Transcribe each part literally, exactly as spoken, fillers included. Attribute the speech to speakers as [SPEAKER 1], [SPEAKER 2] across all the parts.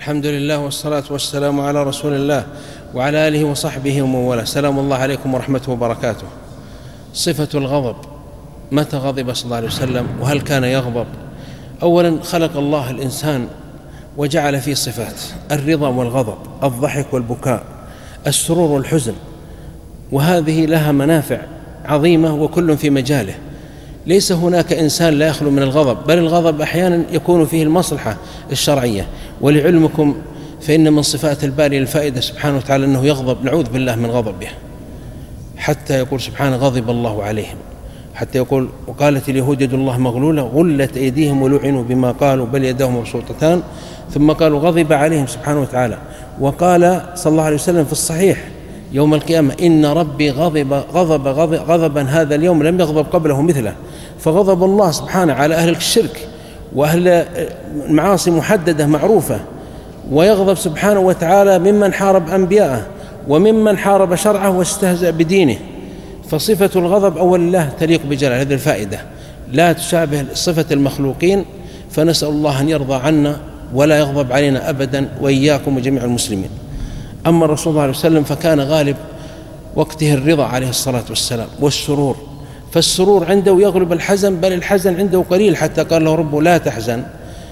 [SPEAKER 1] الحمد لله والصلاة والسلام على رسول الله وعلى آله وصحبه ومن والاه. سلام الله عليكم ورحمته وبركاته. صفة الغضب، متى غضب صلى الله عليه وسلم وهل كان يغضب؟ أولا خلق الله الإنسان وجعل فيه صفات: الرضا والغضب، الضحك والبكاء، السرور والحزن، وهذه لها منافع عظيمة وكل في مجاله. ليس هناك إنسان لا يخلو من الغضب، بل الغضب أحيانا يكون فيه المصلحة الشرعية. ولعلمكم فإن من صفات الباري الفائدة سبحانه وتعالى أنه يغضب، نعوذ بالله من غضبه، حتى يقول سبحانه: غضب الله عليهم، حتى يقول: وقالت اليهود يد الله مغلولة غلت أيديهم ولعنوا بما قالوا بل يداه مبسوطتان، ثم قالوا غضب عليهم سبحانه وتعالى. وقال صلى الله عليه وسلم في الصحيح يوم القيامة: إن ربي غضب غضب غضبا هذا اليوم لم يغضب قبله مثله. فغضب الله سبحانه على أهل الشرك وأهل المعاصي محددة معروفة، ويغضب سبحانه وتعالى ممن حارب أنبياءه وممن حارب شرعه واستهزأ بدينه. فصفة الغضب أول الله تليق بجلال، هذه الفائدة لا تشابه صفة المخلوقين، فنسأل الله أن يرضى عنا ولا يغضب علينا أبدا، وإياكم وجميع المسلمين. أما الرسول صلى الله عليه وسلم فكان غالب وقته الرضا عليه الصلاة والسلام والسرور، فالسرور عنده يغلب الحزن، بل الحزن عنده قليل، حتى قال له ربه: لا تحزن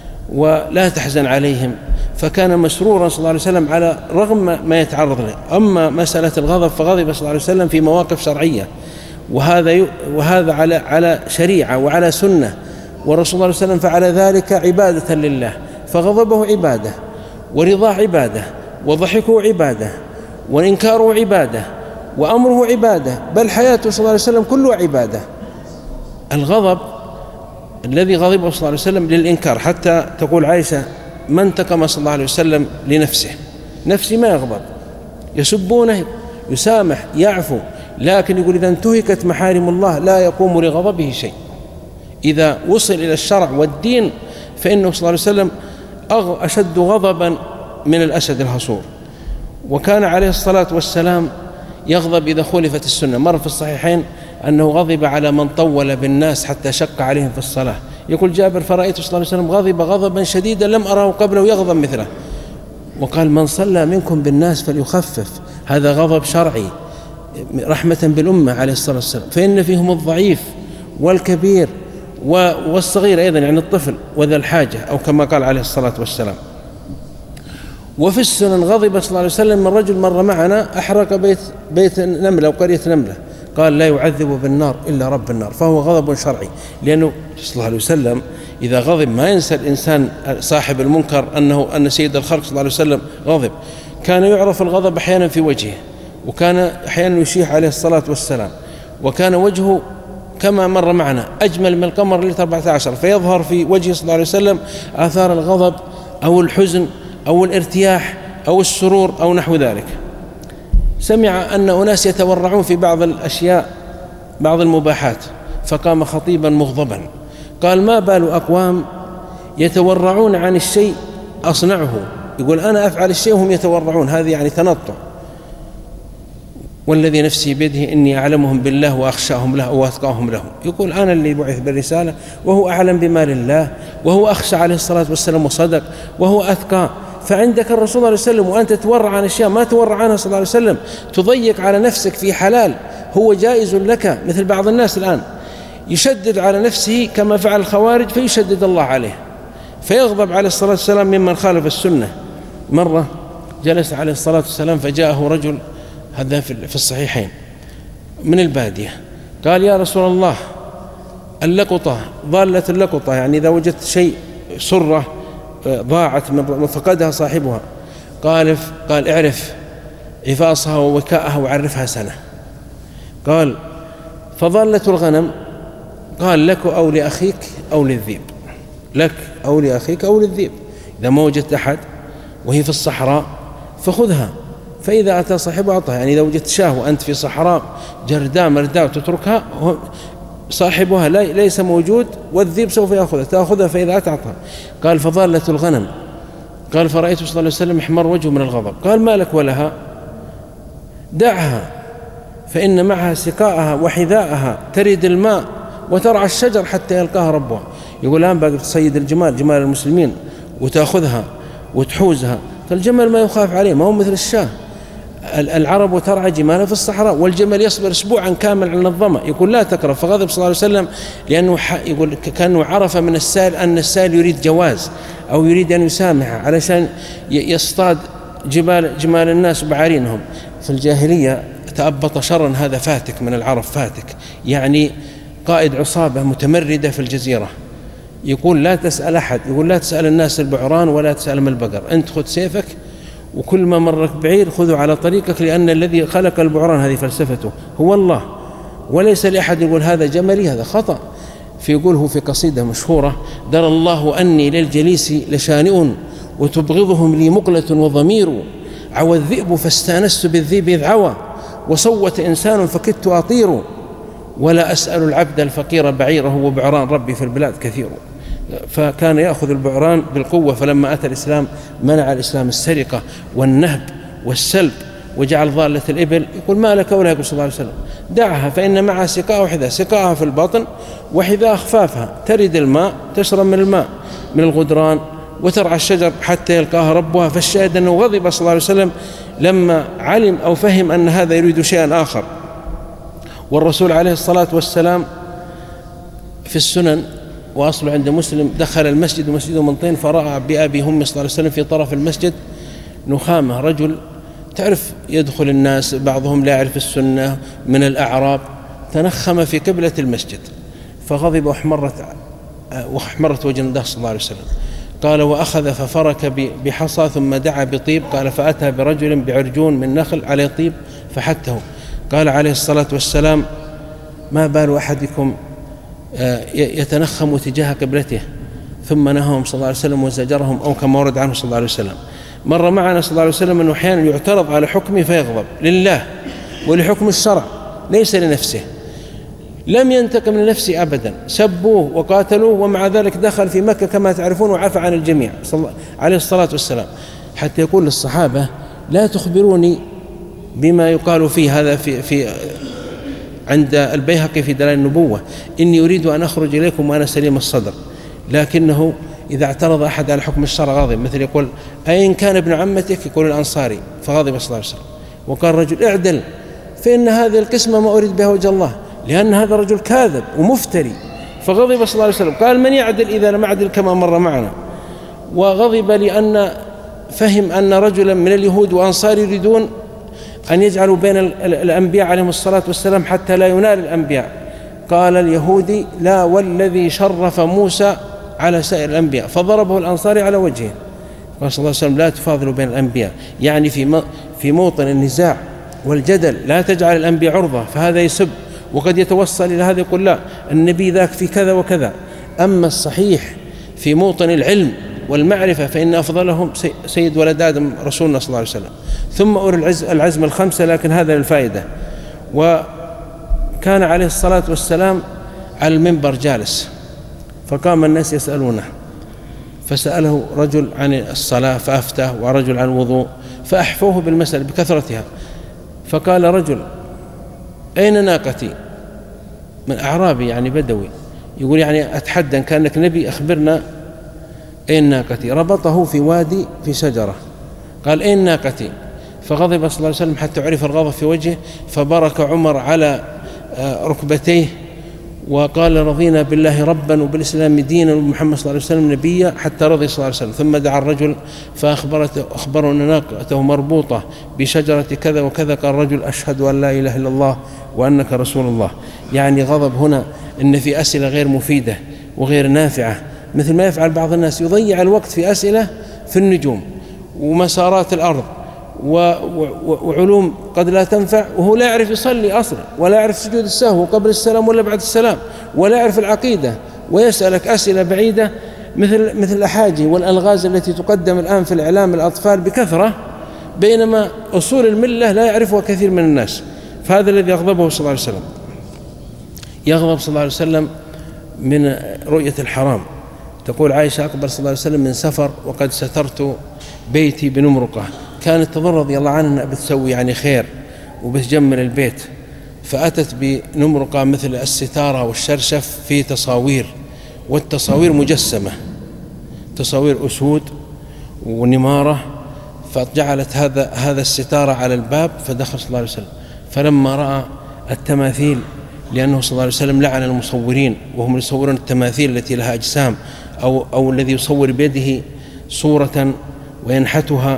[SPEAKER 1] ولا تحزن عليهم. فكان مسرورا صلى الله عليه وسلم على رغم ما يتعرض له. أما مسألة الغضب فغضب صلى الله عليه وسلم في مواقف شرعية، وهذا وهذا على على شريعة وعلى سنة، ورسول الله صلى الله عليه وسلم فعل ذلك عبادة لله، فغضبه عبادة، ورضاه عبادة، وضحكه عبادة، وإنكاره عبادة، وأمره عبادة، بل حياته صلى الله عليه وسلم كلها عبادة. الغضب الذي غضبه صلى الله عليه وسلم للإنكار، حتى تقول عائشة: ما انتقم صلى الله عليه وسلم لنفسه، نفسي ما يغضب، يسبونه يسامح يعفو، لكن يقول إذا انتهكت محارم الله لا يقوم لغضبه شيء. إذا وصل إلى الشرع والدين فإنه صلى الله عليه وسلم أشد غضبا من الأسد الهصور. وكان عليه الصلاة والسلام يغضب إذا خولفت السنة. مر في الصحيحين أنه غضب على من طول بالناس حتى شق عليهم في الصلاة. يقول جابر: فرأيت صلى الله عليه وسلم غضب غضبا شديدا لم أره قبله يغضب مثله. وقال: من صلى منكم بالناس فليخفف، هذا غضب شرعي رحمة بالأمة عليه الصلاة والسلام، فإن فيهم الضعيف والكبير والصغير أيضا، يعني الطفل وذا الحاجة، أو كما قال عليه الصلاة والسلام. وفي السنن غضب صلى الله عليه وسلم من رجل مر معنا أحرق بيت, بيت نملة أو قرية نملة، قال: لا يعذب بالنار إلا رب النار. فهو غضب شرعي، لأنه صلى الله عليه وسلم إذا غضب ما ينسى الإنسان صاحب المنكر أنه أن سيد الخلق صلى الله عليه وسلم غضب. كان يعرف الغضب أحيانا في وجهه، وكان أحيانا يشيح عليه الصلاة والسلام، وكان وجهه كما مر معنا أجمل من القمر ليلة أربعة عشر، فيظهر في وجهه صلى الله عليه وسلم آثار الغضب أو الحزن أو الارتياح أو السرور أو نحو ذلك. سمع أن أناس يتورعون في بعض الأشياء، بعض المباحات، فقام خطيبا مغضبا قال: ما بال أقوام يتورعون عن الشيء أصنعه. يقول: أنا أفعل الشيء وهم يتورعون، هذه يعني تنطع. والذي نفسي بيده إني أعلمهم بالله وأخشاهم له وأتقاهم له. يقول: أنا اللي بعث بالرسالة وهو أعلم بما لله، وهو أخشى عليه الصلاة والسلام وصدق، وهو أتقى. فعندك الرسول صلى الله عليه وسلم وأنت تتورع عن أشياء ما تورع عنها صلى الله عليه وسلم، تضيق على نفسك في حلال هو جائز لك، مثل بعض الناس الآن يشدد على نفسه كما فعل الخوارج فيشدد الله عليه، فيغضب عليه الصلاة والسلام ممن خالف السنة. مرة جلس عليه الصلاة والسلام فجاءه رجل، هذا في الصحيحين، من البادية، قال: يا رسول الله، اللقطة ضالة، اللقطة يعني إذا وجدت شيء سرة ضاعت من فقدها صاحبها، قال قال اعرف عفاصها ووكاءها وعرفها سنة. قال: فضالة الغنم، قال: لك أو لأخيك أو للذيب، لك أو لأخيك أو للذيب. إذا ما وجدت أحد وهي في الصحراء فخذها، فإذا أتى صاحبها أعطها. يعني إذا وجدت شاه وأنت في صحراء جرداء مرداء تتركها، صاحبها ليس موجود والذيب سوف يأخذها، تأخذها فإذا أتى أعطها. قال: فضالة الغنم، قال: فرأيت صلى الله عليه وسلم احمر وجهه من الغضب. قال: ما لك ولها؟ دعها، فإن معها سقاءها وحذاءها، ترد الماء وترعى الشجر حتى يلقاها ربها. يقول: الآن باقي تصيد الجمال، جمال المسلمين، وتأخذها وتحوزها، فالجمل ما يخاف عليه، ما هو مثل الشاه. العرب ترعى جمالها في الصحراء، والجمل يصبر أسبوعا كامل على الظمأ، يقول لا تكره. فغضب صلى الله عليه وسلم لأنه يقول كأنه عرف من السائل أن السائل يريد جواز أو يريد أن يسامحه علشان يصطاد جمال, جمال الناس وبعارينهم. في الجاهلية تأبط شرا هذا فاتك من العرب، فاتك يعني قائد عصابة متمردة في الجزيرة، يقول لا تسأل أحد، يقول لا تسأل الناس البعران ولا تسألهم البقر، أنت خذ سيفك وكل ما مرك بعير خذه على طريقك، لأن الذي خلق البعران هذه فلسفته هو الله، وليس لأحد يقول هذا جملي، هذا خطأ. فيقوله في قصيدة مشهورة: درى الله أني للجليس لشانئ وتبغضهم لي مقلة وضمير، عوى الذئب فاستانست بالذئب إذ عوى، وصوت إنسان فكدت أطير، ولا أسأل العبد الفقير بعيره وبعران ربي في البلاد كثير. فكان يأخذ البعران بالقوة، فلما أتى الإسلام منع الإسلام السرقة والنهب والسلب وجعل ضالة الإبل. يقول ما لك ولا، يقول صلى الله عليه وسلم دعها فإن معها سقاء وحذاء، سقاءها في البطن وحذاء أخفافها، ترد الماء تشرب من الماء من الغدران وترعى الشجر حتى يلقاها ربها. فالشاهد أنه غضب صلى الله عليه وسلم لما علم أو فهم أن هذا يريد شيئا آخر. والرسول عليه الصلاة والسلام في السنن وأصله عند مسلم دخل المسجد ومسجده من طين، فرأى بأبي هم صلى الله عليه وسلم في طرف المسجد نخامة، رجل تعرف يدخل الناس بعضهم لا يعرف السنة من الأعراب، تنخم في قبلة المسجد، فغضب واحمرت واحمرت وجه النبي صلى الله عليه وسلم. قال وأخذ ففرك بحصى ثم دعا بطيب، قال فأتى برجل بعرجون من نخل عليه طيب فحته. قال عليه الصلاة والسلام ما بال أحدكم يتنخم تجاه قبلته، ثم نهاهم صلى الله عليه وسلم وزجرهم، أو كما ورد عنه صلى الله عليه وسلم. مر معنا صلى الله عليه وسلم أنه أحيانا يعترض على حكمه فيغضب لله ولحكم الشرع ليس لنفسه، لم ينتقم لنفسه أبدا، سبوه وقاتلوه ومع ذلك دخل في مكة كما تعرفون وعفى عن الجميع عليه الصلاة والسلام، حتى يقول للصحابة لا تخبروني بما يقال فيه هذا في, في عند البيهقي في دلائل النبوة، إني أريد أن أخرج إليكم وأنا سليم الصدر. لكنه إذا اعترض أحد على حكم الشرع غاضب، مثل يقول أين كان ابن عمتك؟ يقول الأنصاري، فغضب صلى الله عليه وسلم. وقال رجل اعدل فإن هذه القسمة ما أريد بها وجه الله، لأن هذا رجل كاذب ومفتري، فغضب صلى الله عليه وسلم. قال من يعدل إذا لم أعدل كما مر معنا. وغضب لأن فهم أن رجلا من اليهود وأنصار يريدون أن يجعلوا بين الأنبياء عليهم الصلاة والسلام حتى لا ينال الأنبياء. قال اليهودي لا والذي شرف موسى على سائر الأنبياء، فضربه الأنصاري على وجهه. قال صلى الله عليه وسلم لا تفاضلوا بين الأنبياء، يعني في في موطن النزاع والجدل لا تجعل الأنبياء عرضة، فهذا يسب وقد يتوصل إلى هذا يقول لا النبي ذاك في كذا وكذا. أما الصحيح في موطن العلم والمعرفة فإن أفضلهم سيد ولد آدم رسولنا صلى الله عليه وسلم، ثم أولي العزم الخمسة، لكن هذا للفائدة. وكان عليه الصلاة والسلام على المنبر جالس، فقام الناس يسألونه، فسأله رجل عن الصلاة فأفتاه، ورجل عن الوضوء فأحفوه بالمسألة بكثرتها. فقال رجل أين ناقتي؟ من أعرابي يعني بدوي، يقول يعني أتحدى إن كأنك نبي أخبرنا أين ناقتي. ربطه في وادي في شجرة، قال أين ناقتي؟ فغضب صلى الله عليه وسلم حتى عرف الغضب في وجهه، فبرك عمر على ركبتيه وقال رضينا بالله ربا وبالإسلام دينا وبمحمد صلى الله عليه وسلم نبيا، حتى رضي صلى الله عليه وسلم. ثم دعا الرجل فأخبرته أخبره أن ناقته مربوطة بشجرة كذا وكذا. قال الرجل أشهد أن لا إله إلا الله وأنك رسول الله. يعني غضب هنا إن في أسئلة غير مفيدة وغير نافعة، مثل ما يفعل بعض الناس، يضيع الوقت في أسئلة في النجوم ومسارات الأرض وعلوم قد لا تنفع، وهو لا يعرف يصلي أصلا، ولا يعرف سجود السهو قبل السلام ولا بعد السلام، ولا يعرف العقيدة، ويسألك أسئلة بعيدة مثل مثل الأحاجي والألغاز التي تقدم الآن في الإعلام الأطفال بكثرة، بينما أصول الملة لا يعرفها كثير من الناس. فهذا الذي يغضبه صلى الله عليه وسلم. يغضب صلى الله عليه وسلم من رؤية الحرام. تقول عائشة أقبل صلى الله عليه وسلم من سفر وقد سترت بيتي بنمرقة، كانت تظن رضي الله عنها أنها بتسوي يعني خير وبتجمل البيت، فأتت بنمرقة مثل الستارة والشرشف في تصاوير، والتصاوير مجسمة، تصاوير أسود ونمارة، فجعلت هذا هذا الستارة على الباب، فدخل صلى الله عليه وسلم. فلما رأى التماثيل، لأنه صلى الله عليه وسلم لعن المصورين وهم يصورون التماثيل التي لها أجسام، أو, أو الذي يصور بيده صورة وينحتها،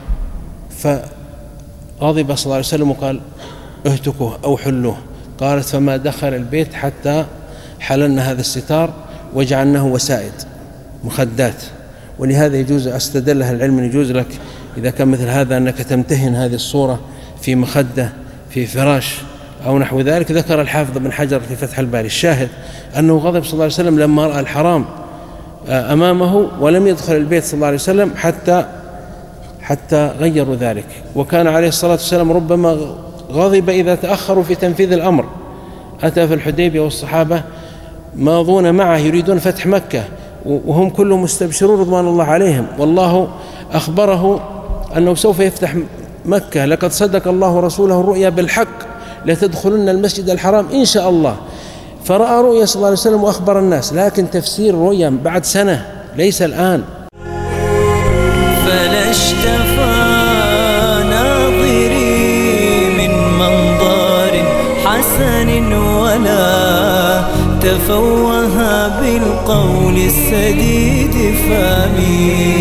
[SPEAKER 1] فغضب صلى الله عليه وسلم وقال اهتكوه أو حلوه. قالت فما دخل البيت حتى حللنا هذا الستار وجعلناه وسائد مخدات. ولهذا يجوز، استدل أهل العلم يجوز لك إذا كان مثل هذا أنك تمتهن هذه الصورة في مخدة في فراش أو نحو ذلك. ذكر الحافظ بن حجر في فتح الباري الشاهد أنه غضب صلى الله عليه وسلم لما رأى الحرام أمامه ولم يدخل البيت صلى الله عليه وسلم حتى حتى غيروا ذلك. وكان عليه الصلاة والسلام ربما غضب إذا تأخروا في تنفيذ الأمر. أتى في الحديبية والصحابة ماضون معه يريدون فتح مكة وهم كلهم مستبشرون رضوان الله عليهم، والله أخبره أنه سوف يفتح مكة، لقد صدق الله رسوله الرؤيا بالحق لتدخلن المسجد الحرام إن شاء الله. فرأى رؤيا صلى الله عليه وسلم وأخبر الناس، لكن تفسير رؤيا بعد سنة ليس الآن.
[SPEAKER 2] فلا اشتفى ناظري من منظر حسن ولا تفوه بالقول السديد فامي.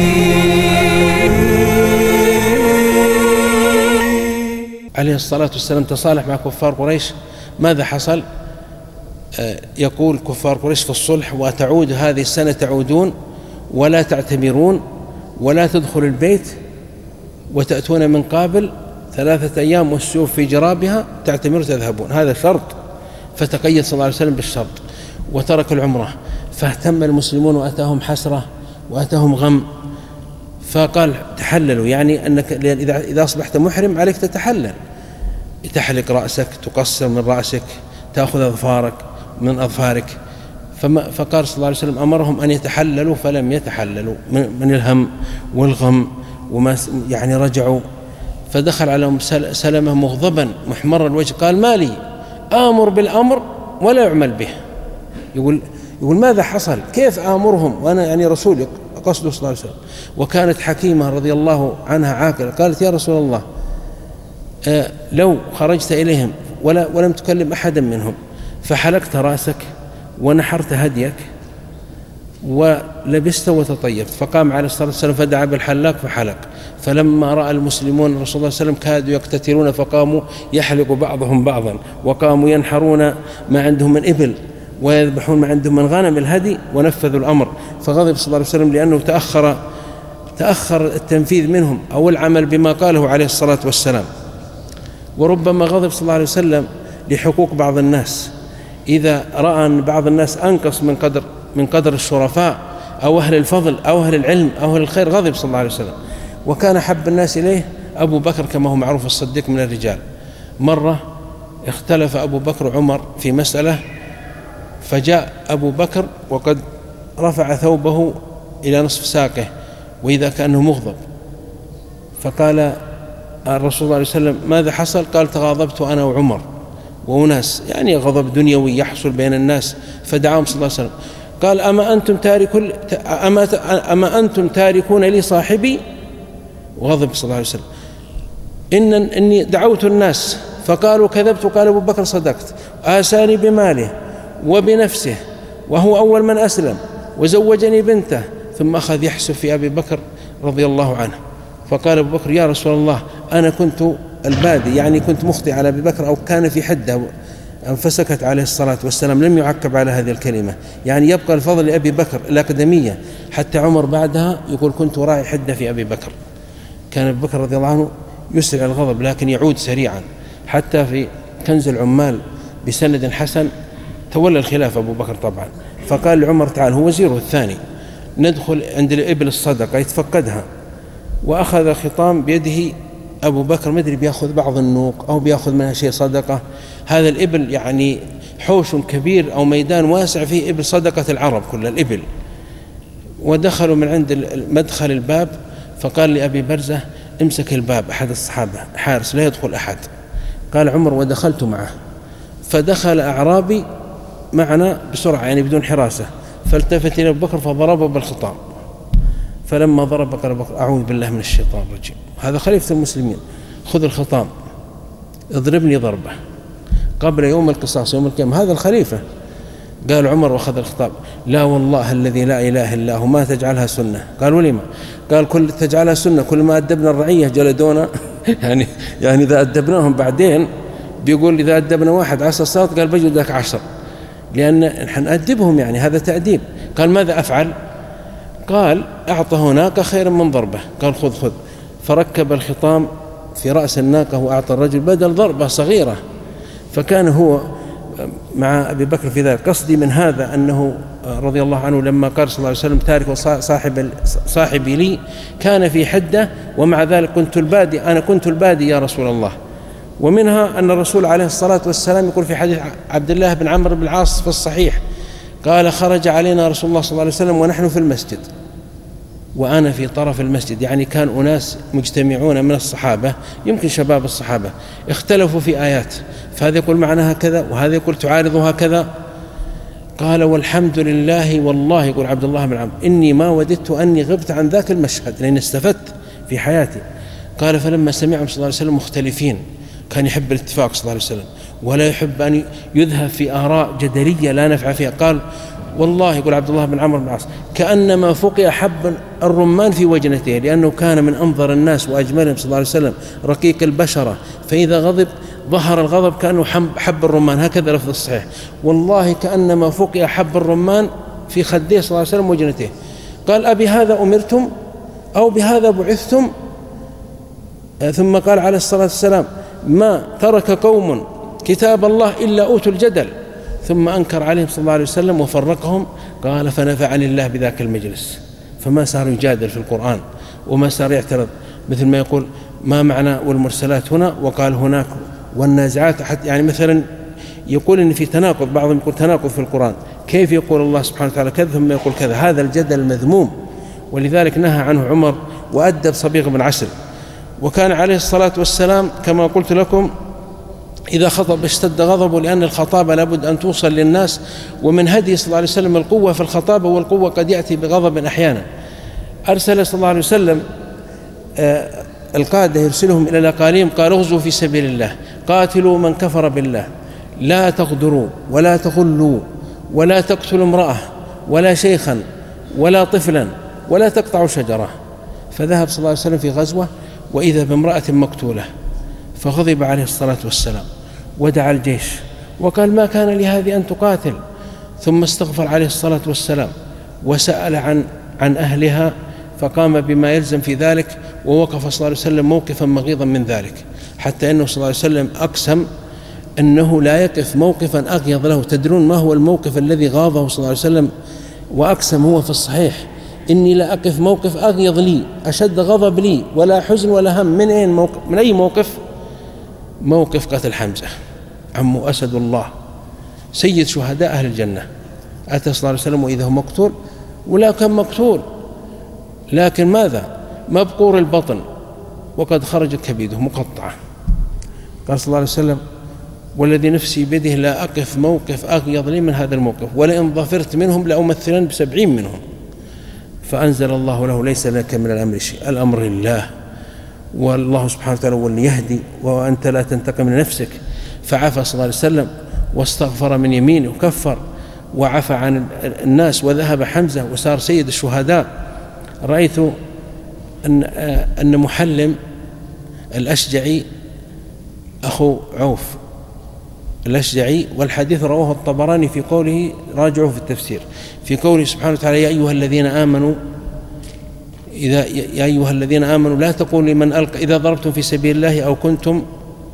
[SPEAKER 1] عليه الصلاة والسلام تصالح مع كفار قريش. ماذا حصل؟ آه يقول كفار قريش في الصلح وتعود هذه السنة تعودون ولا تعتمرون ولا تدخل البيت وتأتون من قابل ثلاثة أيام والسيوف في جرابها تعتمروا تذهبون، هذا شرط. فتقيد صلى الله عليه وسلم بالشرط وترك العمرة. فاهتم المسلمون وأتاهم حسرة وأتاهم غم، فقال تحللوا، يعني أنك إذا أصبحت محرم عليك تتحلل، تحلق رأسك، تقصر من رأسك، تأخذ أظفارك من أظفارك. فما فقال صلى الله عليه وسلم أمرهم أن يتحللوا فلم يتحللوا من الهم والغم وما يعني رجعوا. فدخل عليهم سلمة مغضبا محمر الوجه قال ما لي آمر بالأمر ولا يعمل به. يقول يقول ماذا حصل؟ كيف آمرهم وأنا يعني رسول قصده صلى الله عليه وسلم. وكانت حكيمة رضي الله عنها عاقلة قالت يا رسول الله آه لو خرجت إليهم ولا ولم تكلم أحدا منهم فحلقت رأسك ونحرت هديك ولبست وتطيبت. فقام عليه الصلاة والسلام فدعا بالحلاق فحلق. فلما رأى المسلمون الرسول صلى الله عليه وسلم كادوا يقتتلون فقاموا يحلق بعضهم بعضا، وقاموا ينحرون ما عندهم من إبل ويذبحون ما عندهم من غنم الهدي، ونفذوا الأمر. فغضب صلى الله عليه وسلم لأنه تأخر تأخر التنفيذ منهم أو العمل بما قاله عليه الصلاة والسلام. وربما غضب صلى الله عليه وسلم لحقوق بعض الناس، إذا رأى أن بعض الناس أنقص من قدر من قدر الشرفاء أو أهل الفضل أو أهل العلم أو أهل الخير غضب صلى الله عليه وسلم. وكان حب الناس إليه أبو بكر كما هو معروف الصديق من الرجال. مرة اختلف أبو بكر وعمر في مسألة، فجاء أبو بكر وقد رفع ثوبه إلى نصف ساقه وإذا كأنه مغضب، فقال الرسول صلى الله عليه وسلم ماذا حصل؟ قال تغاضبت أنا وعمر وأناس، يعني غضب دنيوي يحصل بين الناس. فدعاهم صلى الله عليه وسلم قال أما أنتم تاركون أما, أما أنتم تاركون لي صاحبي؟ وغضب صلى الله عليه وسلم إن إني دعوت الناس فقالوا كذبت. قال أبو بكر صدقت، آساني بماله وبنفسه وهو أول من أسلم وزوجني بنته. ثم أخذ يحسب في أبي بكر رضي الله عنه. فقال أبو بكر يا رسول الله أنا كنت البادي، يعني كنت مخطئ على أبي بكر أو كان في حده. فسكت عليه الصلاة والسلام، لم يعقب على هذه الكلمة، يعني يبقى الفضل لأبي بكر الأقدمية. حتى عمر بعدها يقول كنت راعي حدة في أبي بكر. كان أبي بكر رضي الله عنه يسرع الغضب لكن يعود سريعا. حتى في كنز العمال بسند حسن تولى الخلافة أبو بكر طبعا، فقال لعمر تعال، هو وزيره الثاني، ندخل عند الإبل الصدقة يتفقدها. وأخذ خطام بيده أبو بكر، مدري بيأخذ بعض النوق أو بيأخذ منها شيء صدقة. هذا الإبل يعني حوش كبير أو ميدان واسع فيه إبل صدقة العرب كل الإبل. ودخلوا من عند مدخل الباب، فقال لأبي برزة امسك الباب، أحد الصحابة حارس لا يدخل أحد. قال عمر ودخلت معه، فدخل أعرابي معنا بسرعة يعني بدون حراسة، فالتفت إلى أبو بكر فضربه بالخطام. فلما ضرب قال بكر أعوذ بالله من الشيطان الرجيم. هذا خليفة المسلمين، خذ الخطام اضربني ضربة قبل يوم القصاص يوم القيامة. هذا الخليفة. قال عمر وأخذ الخطاب لا والله الذي لا إله إلا هو ما تجعلها سنة. قال ولما؟ قال كل تجعلها سنة كل ما أدبنا الرعية جلدونا يعني يعني إذا أدبناهم بعدين بيقول إذا أدبنا واحد عصى الصوت قال بجلدك عشر، لأن نحن نأدبهم يعني هذا تأديب. قال ماذا أفعل؟ قال أعطى هناك خيرا من ضربة. قال خذ خذ فركب الخطام في رأس الناقة وأعطى الرجل بدل ضربة صغيرة. فكان هو مع أبي بكر في ذلك. قصدي من هذا أنه رضي الله عنه لما قال صلى الله عليه وسلم تارك صاحب صاحبي لي كان في حدة ومع ذلك كنت البادي، أنا كنت البادي يا رسول الله. ومنها أن الرسول عليه الصلاة والسلام يقول في حديث عبد الله بن عمرو بن العاص في الصحيح قال خرج علينا رسول الله صلى الله عليه وسلم ونحن في المسجد وأنا في طرف المسجد، يعني كان أناس مجتمعون من الصحابة يمكن شباب الصحابة اختلفوا في آيات، فهذا يقول معناها كذا وهذا يقول تعارضها كذا. قال والحمد لله والله يقول عبد الله بن عمرو إني ما وددت أني غبت عن ذاك المشهد لأن استفدت في حياتي. قال فلما سمعهم صلى الله عليه وسلم مختلفين كان يحب الاتفاق صلى الله عليه وسلم ولا يحب أن يذهب في آراء جدلية لا نفع فيها. قال والله يقول عبد الله بن عمرو بن العاص كأنما فقئ حب الرمان في وجنته، لأنه كان من أنظر الناس وأجملهم صلى الله عليه وسلم رقيق البشرة، فإذا غضب ظهر الغضب كأنه حب الرمان، هكذا لفظ الصحيح. والله كأنما فقئ حب الرمان في خديه صلى الله عليه وسلم وجنته. قال أبي هذا أمرتم أو بهذا بعثتم؟ ثم قال عليه الصلاة والسلام ما ترك قوم كتاب الله إلا أوتوا الجدل، ثم أنكر عليهم صلى الله عليه وسلم وفرقهم. قال فنفعني الله بذاك المجلس، فما صار يجادل في القرآن وما صار يعترض مثل ما يقول ما معنى والمرسلات هنا وقال هناك والنازعات، حتى يعني مثلا يقول إن في تناقض، بعضهم يقول تناقض في القرآن، كيف يقول الله سبحانه وتعالى كذا ثم يقول كذا؟ هذا الجدل المذموم، ولذلك نهى عنه عمر وأدب صبيغ بن عسل. وكان عليه الصلاة والسلام كما قلت لكم إذا خطب اشتد غضبه، لأن الخطابة لابد أن توصل للناس، ومن هدي صلى الله عليه وسلم القوة في الخطابة، والقوة قد يأتي بغضب أحيانا. أرسل صلى الله عليه وسلم آه القادة يرسلهم إلى الأقاليم قال اغزوا في سبيل الله، قاتلوا من كفر بالله، لا تغدروا ولا تغلوا ولا تقتلوا امرأة ولا شيخا ولا طفلا ولا تقطعوا شجرة. فذهب صلى الله عليه وسلم في غزوة وإذا بامرأة مقتولة، فغضب عليه الصلاة والسلام ودعا الجيش وقال ما كان لهذه أن تقاتل، ثم استغفر عليه الصلاة والسلام وسأل عن عن أهلها، فقام بما يلزم في ذلك، ووقف صلى الله عليه وسلم موقفا مغيظا من ذلك، حتى أنه صلى الله عليه وسلم أقسم أنه لا يقف موقفا أغيظ له. تدرون ما هو الموقف الذي غاضه صلى الله عليه وسلم؟ وأقسم هو في الصحيح إني لا أقف موقف أغيظ لي أشد غضب لي ولا حزن ولا هم. من أين موقف؟ من أي موقف؟ موقف قتل حمزة عمو أسد الله سيد شهداء أهل الجنة. أتى صلى الله عليه وسلم وإذا هو مقتول، ولا كان مقتول لكن ماذا؟ مبقور البطن وقد خرجت كبده مقطعة. قال صلى الله عليه وسلم والذي نفسي بيده لا أقف موقف أغيظ لي من هذا الموقف، ولئن ظفرت منهم لأمثلن بسبعين منهم. فأنزل الله له ليس لك من الأمر شيء، الأمر لله، والله سبحانه وتعالى هو اللي يهدي وأنت لا تنتقم من نفسك. فعفى صلى الله عليه وسلم واستغفر من يمينه وكفر وعفى عن الناس، وذهب حمزة وصار سيد الشهداء. رأيت أن أن محلم الأشجعي أخو عوف الأشجعي، والحديث رواه الطبراني في قوله راجعه في التفسير، في قوله سبحانه وتعالى يا أيها الذين آمنوا إذا يا أيها الذين آمنوا لا تقولوا لمن ألقى إذا ضربتم في سبيل الله أو كنتم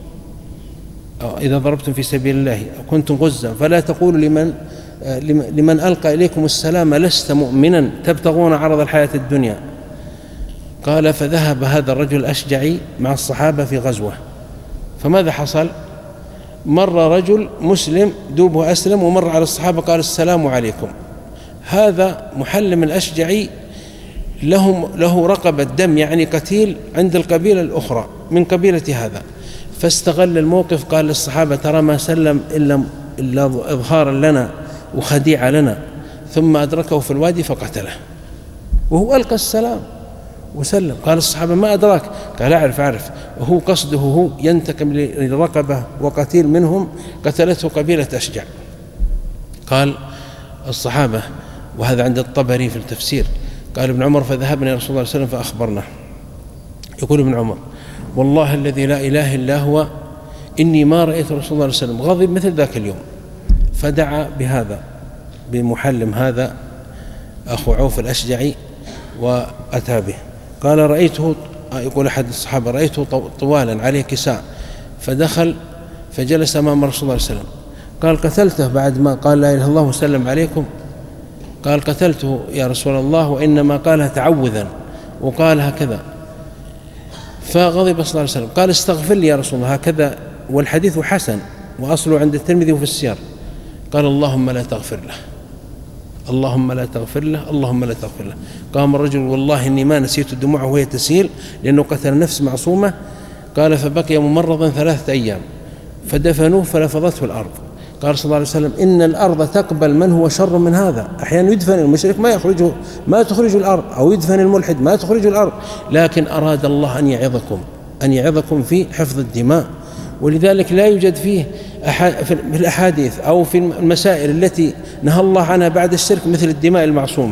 [SPEAKER 1] أو إذا ضربتم في سبيل الله أو كنتم غزا فلا تقولوا لمن لمن ألقى إليكم السلام لست مؤمنا تبتغون عرض الحياة الدنيا. قال فذهب هذا الرجل الأشجعي مع الصحابة في غزوة، فماذا حصل؟ مر رجل مسلم دوبه أسلم ومر على الصحابة قال السلام عليكم. هذا محلم الأشجعي له, له رقبة دم، يعني قتيل عند القبيلة الأخرى من قبيلة هذا، فاستغل الموقف قال للصحابة ترى ما سلم إلا, إلا إظهارا لنا وخديعة لنا، ثم أدركه في الوادي فقتله. وهو ألقى السلام وسلم. قال الصحابة ما أدراك؟ قال أعرف أعرف. وهو قصده هو ينتقم لرقبة وقتيل منهم قتلته قبيلة أشجع. قال الصحابة، وهذا عند الطبري في التفسير، قال ابن عمر فذهبنا إلى رسول الله صلى الله عليه وسلم فأخبرنا. يقول ابن عمر والله الذي لا إله إلا هو إني ما رأيت رسول الله صلى الله عليه وسلم غضب مثل ذاك اليوم. فدعا بهذا بمحلم هذا أخو عوف الأشجعي وأتى به. قال رأيته، يقول أحد الصحابة رأيته طوالا عليه كساء، فدخل فجلس أمام رسول الله صلى الله عليه وسلم. قال قتلته بعد ما قال لا إله إلا الله وسلم عليكم؟ قال قتلته يا رسول الله، وإنما قالها تعوذا وقالها كذا. فغضب صلى الله عليه وسلم. قال استغفر لي يا رسول الله هكذا، والحديث حسن وأصله عند الترمذي وفي السير. قال اللهم لا تغفر له، اللهم لا تغفر له، اللهم لا تغفر له. قام الرجل والله إني ما نسيت دموعه وهي تسيل لأنه قتل نفس معصومة. قال فبقي ممرضا ثلاثة أيام فدفنوه فلفظته الأرض. قال صلى الله عليه وسلم إن الأرض تقبل من هو شر من هذا. أحيانا يدفن المشرك ما يخرجه، ما تخرج الأرض، أو يدفن الملحد ما تخرج الأرض، لكن أراد الله أن يعظكم أن يعظكم في حفظ الدماء. ولذلك لا يوجد فيه في الأحاديث أو في المسائل التي نهى الله عنها بعد الشرك مثل الدماء المعصومة.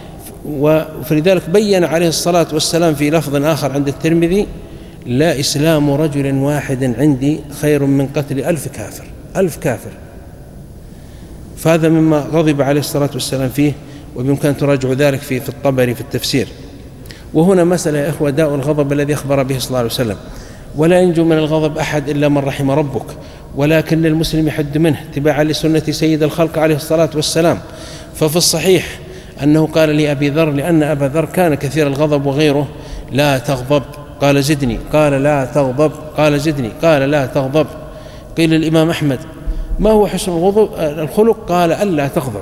[SPEAKER 1] فلذلك بين عليه الصلاة والسلام في لفظ آخر عند الترمذي لا إسلام رجل واحد عندي خير من قتل ألف كافر، ألف كافر. فهذا مما غضب عليه الصلاة والسلام فيه، وبإمكان تراجع ذلك في في الطبري في التفسير. وهنا مسألة يا إخوة داء الغضب الذي أخبر به صلى الله عليه وسلم، ولا ينجو من الغضب أحد إلا من رحم ربك، ولكن للمسلم حد منه اتباعا لسنة سيد الخلق عليه الصلاة والسلام. ففي الصحيح أنه قال لأبي ذر، لأن أبا ذر كان كثير الغضب وغيره، لا تغضب، قال زدني، قال لا تغضب، قال زدني، قال لا تغضب. قيل الإمام أحمد ما هو حسن الغضب الخلق؟ قال ألا تغضب.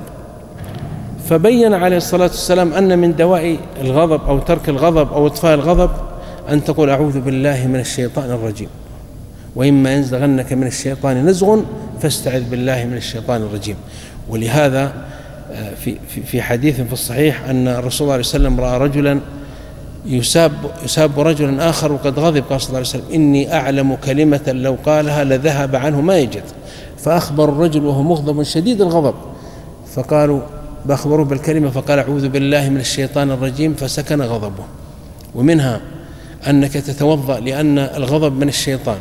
[SPEAKER 1] فبين عليه الصلاة والسلام أن من دواء الغضب أو ترك الغضب أو إطفاء الغضب أن تقول أعوذ بالله من الشيطان الرجيم، وإما ينزغنك من الشيطان نزغ فاستعذ بالله من الشيطان الرجيم. ولهذا في في حديث في الصحيح أن الرسول صلى الله عليه وسلم رأى رجلا يساب يساب رجلا آخر وقد غضب. قال صلى الله عليه وسلم إني أعلم كلمة لو قالها لذهب عنه ما يجد. فأخبر الرجل وهو مغضب شديد الغضب، فقالوا بأخبروه بالكلمة فقال أعوذ بالله من الشيطان الرجيم فسكن غضبه. ومنها أنك تتوضأ، لأن الغضب من الشيطان،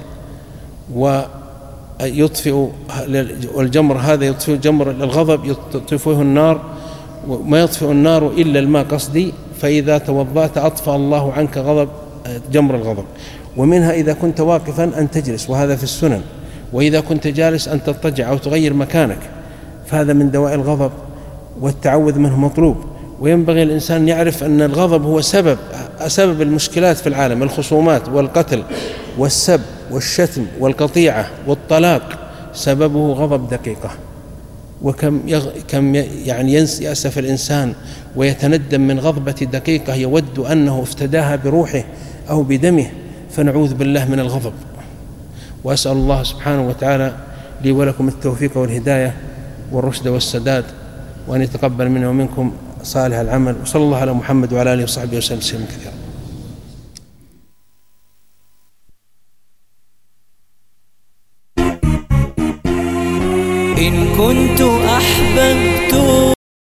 [SPEAKER 1] ويطفئ والجمر هذا يطفئ جمر الغضب يطفئه النار، وما يطفئ النار إلا الماء قصدي، فإذا توضأت أطفأ الله عنك غضب جمر الغضب. ومنها إذا كنت واقفا أن تجلس، وهذا في السنن، وإذا كنت جالس أن تضطجع أو تغير مكانك، فهذا من دواء الغضب، والتعوذ منه مطلوب. وينبغي الإنسان يعرف أن الغضب هو سبب سبب المشكلات في العالم، الخصومات والقتل والسب والشتم والقطيعة والطلاق سببه غضب دقيقة. وكم يغ... كم يعني يأسف الإنسان ويتندم من غضبة دقيقة يود أنه افتداها بروحه أو بدمه، فنعوذ بالله من الغضب. وأسأل الله سبحانه وتعالى لي ولكم التوفيق والهداية والرشد والسداد، وأن يتقبل منا ومنكم صالح العمل. وصلى الله على محمد وعلى آله وصحبه وسلم كثيرا.